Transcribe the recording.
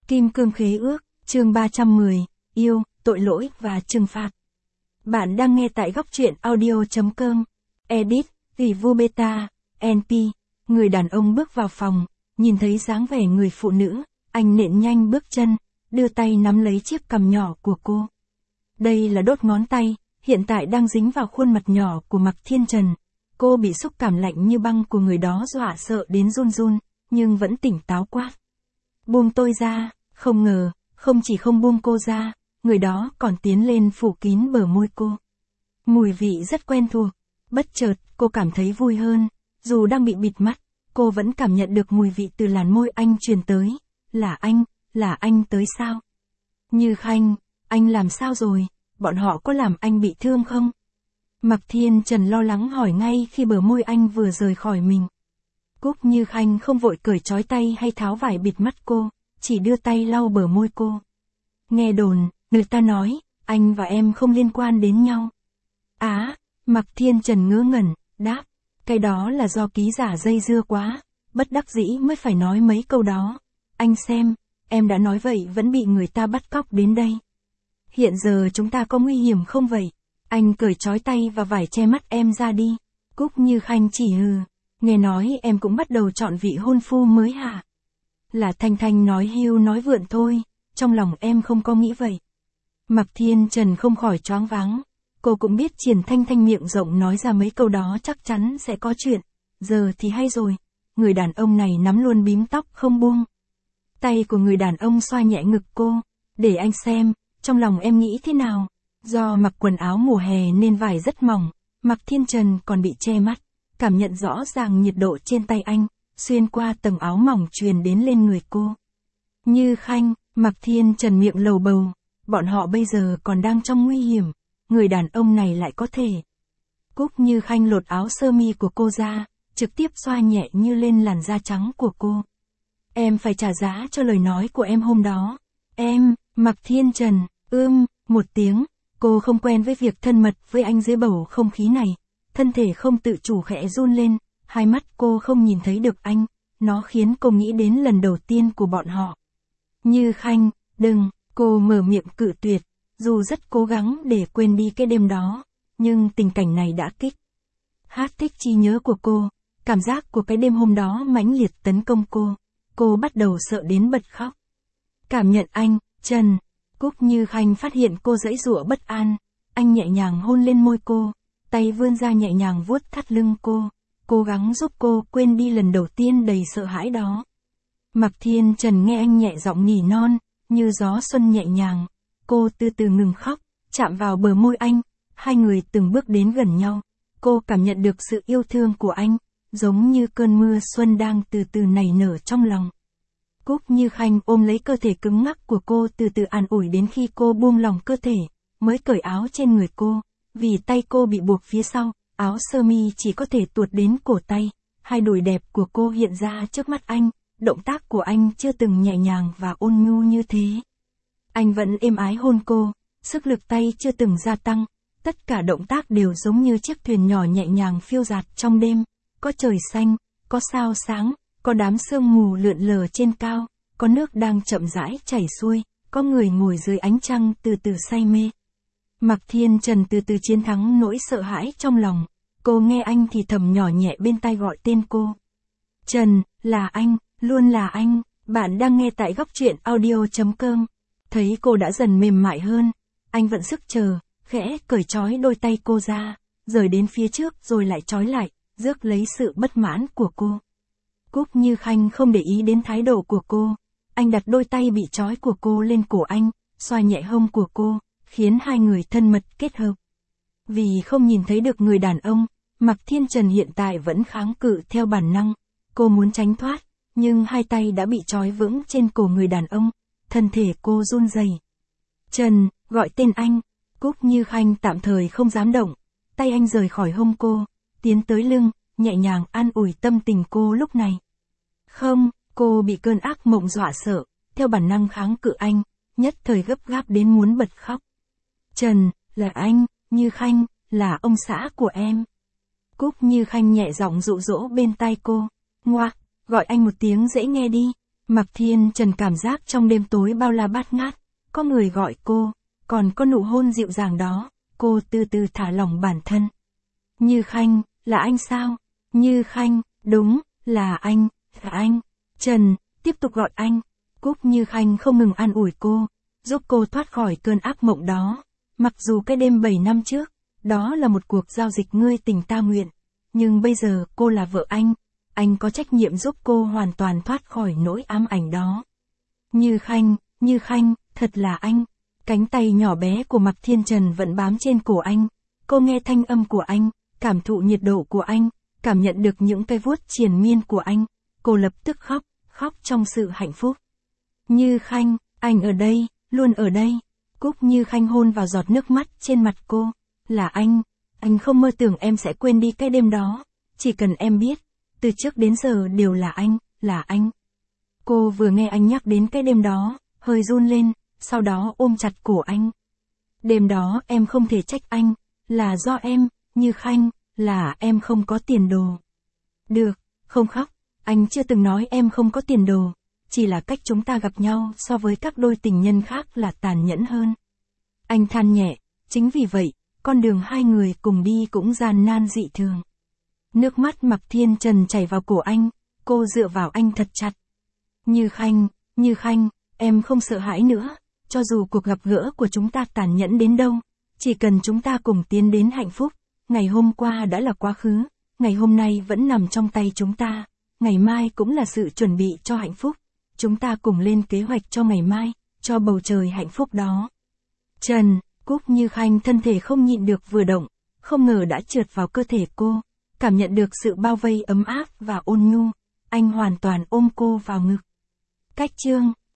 Kim cương khế ước, chương 310, yêu, tội lỗi và trừng phạt. Bạn đang nghe tại góc truyện audio.com. Edit, review beta, NP. Người đàn ông bước vào phòng, nhìn thấy dáng vẻ người phụ nữ, anh nện nhanh bước chân, đưa tay nắm lấy chiếc cằm nhỏ của cô. Đây là đốt ngón tay, hiện tại đang dính vào khuôn mặt nhỏ của Mạc Thiên Trần. Cô bị xúc cảm lạnh như băng của người đó dọa sợ đến run run, nhưng vẫn tỉnh táo quát. Buông tôi ra. Không ngờ, không chỉ không buông cô ra, người đó còn tiến lên phủ kín bờ môi cô. Mùi vị rất quen thuộc, bất chợt cô cảm thấy vui hơn, dù đang bị bịt mắt, cô vẫn cảm nhận được mùi vị từ làn môi anh truyền tới. Là anh tới sao? Như Khanh, anh làm sao rồi, bọn họ có làm anh bị thương không? Mạc Thiên Trần lo lắng hỏi ngay khi bờ môi anh vừa rời khỏi mình. Cúc Như Khanh không vội cởi trói tay hay tháo vải bịt mắt cô, chỉ đưa tay lau bờ môi cô. Nghe đồn, người ta nói, anh và em không liên quan đến nhau. Mạc Thiên Trần ngớ ngẩn, đáp, cái đó là do ký giả dây dưa quá, bất đắc dĩ mới phải nói mấy câu đó. Anh xem, em đã nói vậy vẫn bị người ta bắt cóc đến đây. Hiện giờ chúng ta có nguy hiểm không vậy? Anh cởi trói tay và vải che mắt em ra đi. Cúc Như Khanh chỉ nghe nói em cũng bắt đầu chọn vị hôn phu mới hả? Là Thanh Thanh nói hưu nói vượn thôi, trong lòng em không có nghĩ vậy. Mạc Thiên Trần không khỏi choáng váng, cô cũng biết Triển Thanh Thanh miệng rộng nói ra mấy câu đó chắc chắn sẽ có chuyện, giờ thì hay rồi, người đàn ông này nắm luôn bím tóc không buông. Tay của người đàn ông xoa nhẹ ngực cô, để anh xem, trong lòng em nghĩ thế nào. Do mặc quần áo mùa hè nên vải rất mỏng, Mạc Thiên Trần còn bị che mắt, cảm nhận rõ ràng nhiệt độ trên tay anh, xuyên qua tầng áo mỏng truyền đến lên người cô. Như Khanh, Mạc Thiên Trần miệng lầu bầu, bọn họ bây giờ còn đang trong nguy hiểm, người đàn ông này lại có thể. Cúc Như Khanh lột áo sơ mi của cô ra, trực tiếp xoa nhẹ như lên làn da trắng của cô. Em phải trả giá cho lời nói của em hôm đó. Mạc Thiên Trần, một tiếng, cô không quen với việc thân mật với anh dưới bầu không khí này, thân thể không tự chủ khẽ run lên, hai mắt cô không nhìn thấy được anh, nó khiến cô nghĩ đến lần đầu tiên của bọn họ. Như Khanh, đừng, cô mở miệng cự tuyệt, dù rất cố gắng để quên đi cái đêm đó, nhưng tình cảnh này đã kích thích trí nhớ của cô, cảm giác của cái đêm hôm đó mãnh liệt tấn công cô bắt đầu sợ đến bật khóc. Cảm nhận anh, Trần. Cúc Như Khanh phát hiện cô giãy giụa bất an, anh nhẹ nhàng hôn lên môi cô, tay vươn ra nhẹ nhàng vuốt thắt lưng cô, cố gắng giúp cô quên đi lần đầu tiên đầy sợ hãi đó. Mạc Thiên Trần nghe anh nhẹ giọng nỉ non, như gió xuân nhẹ nhàng, cô từ từ ngừng khóc, chạm vào bờ môi anh, hai người từng bước đến gần nhau, cô cảm nhận được sự yêu thương của anh, giống như cơn mưa xuân đang từ từ nảy nở trong lòng. Cúc Như Khanh ôm lấy cơ thể cứng ngắc của cô từ từ an ủi đến khi cô buông lỏng cơ thể, mới cởi áo trên người cô, vì tay cô bị buộc phía sau, áo sơ mi chỉ có thể tuột đến cổ tay, hai đùi đẹp của cô hiện ra trước mắt anh, động tác của anh chưa từng nhẹ nhàng và ôn nhu như thế. Anh vẫn êm ái hôn cô, sức lực tay chưa từng gia tăng, tất cả động tác đều giống như chiếc thuyền nhỏ nhẹ nhàng phiêu dạt trong đêm, có trời xanh, có sao sáng, có đám sương mù lượn lờ trên cao, có nước đang chậm rãi chảy xuôi, có người ngồi dưới ánh trăng từ từ say mê. Mạc Thiên Trần từ từ chiến thắng nỗi sợ hãi trong lòng, cô nghe anh thì thầm nhỏ nhẹ bên tai gọi tên cô. Trần, là anh, luôn là anh, bạn đang nghe tại góc truyện audio.com. Thấy cô đã dần mềm mại hơn, anh vẫn sức chờ, khẽ cởi trói đôi tay cô ra, rời đến phía trước rồi lại trói lại, rước lấy sự bất mãn của cô. Cúc Như Khanh không để ý đến thái độ của cô, anh đặt đôi tay bị trói của cô lên cổ anh, xoa nhẹ hông của cô, khiến hai người thân mật kết hợp. Vì không nhìn thấy được người đàn ông, Mạc Thiên Trần hiện tại vẫn kháng cự theo bản năng, cô muốn tránh thoát, nhưng hai tay đã bị trói vững trên cổ người đàn ông, thân thể cô run rẩy. Trần, gọi tên anh. Cúc Như Khanh tạm thời không dám động, tay anh rời khỏi hông cô, tiến tới lưng, nhẹ nhàng an ủi tâm tình cô lúc này. Không, cô bị cơn ác mộng dọa sợ, theo bản năng kháng cự anh, nhất thời gấp gáp đến muốn bật khóc. Trần, là anh, Như Khanh, là ông xã của em. Cúc Như Khanh nhẹ giọng dụ dỗ bên tai cô, ngoác, gọi anh một tiếng dễ nghe đi. Mạc Thiên Trần cảm giác trong đêm tối bao la bát ngát, có người gọi cô, còn có nụ hôn dịu dàng đó, cô từ từ thả lỏng bản thân. Như Khanh, là anh sao? Như Khanh, đúng, là anh. Trần, tiếp tục gọi anh. Cúc Như Khanh không ngừng an ủi cô, giúp cô thoát khỏi cơn ác mộng đó. Mặc dù cái đêm 7 năm trước, đó là một cuộc giao dịch ngươi tình ta nguyện, nhưng bây giờ cô là vợ anh có trách nhiệm giúp cô hoàn toàn thoát khỏi nỗi ám ảnh đó. Như Khanh, thật là anh. Cánh tay nhỏ bé của Mạc Thiên Trần vẫn bám trên cổ anh, cô nghe thanh âm của anh, cảm thụ nhiệt độ của anh, cảm nhận được những cái vuốt triền miên của anh, cô lập tức khóc trong sự hạnh phúc. Như Khanh, anh ở đây, luôn ở đây. Cúc Như Khanh hôn vào giọt nước mắt trên mặt cô, là anh không mơ tưởng em sẽ quên đi cái đêm đó, chỉ cần em biết, từ trước đến giờ đều là anh. Cô vừa nghe anh nhắc đến cái đêm đó, hơi run lên, sau đó ôm chặt cổ anh. Đêm đó em không thể trách anh, là do em, Như Khanh, là em không có tiền đồ. Được, không khóc, anh chưa từng nói em không có tiền đồ, chỉ là cách chúng ta gặp nhau so với các đôi tình nhân khác là tàn nhẫn hơn. Anh than nhẹ, chính vì vậy, con đường hai người cùng đi cũng gian nan dị thường. Nước mắt Mạc Thiên Trần chảy vào cổ anh, cô dựa vào anh thật chặt. Như Khanh, em không sợ hãi nữa, cho dù cuộc gặp gỡ của chúng ta tàn nhẫn đến đâu, chỉ cần chúng ta cùng tiến đến hạnh phúc, ngày hôm qua đã là quá khứ, ngày hôm nay vẫn nằm trong tay chúng ta, ngày mai cũng là sự chuẩn bị cho hạnh phúc, chúng ta cùng lên kế hoạch cho ngày mai, cho bầu trời hạnh phúc đó. Trần, Cúc Như Khanh thân thể không nhịn được vừa động, không ngờ đã trượt vào cơ thể cô, cảm nhận được sự bao vây ấm áp và ôn nhu, anh hoàn toàn ôm cô vào ngực. Cách chương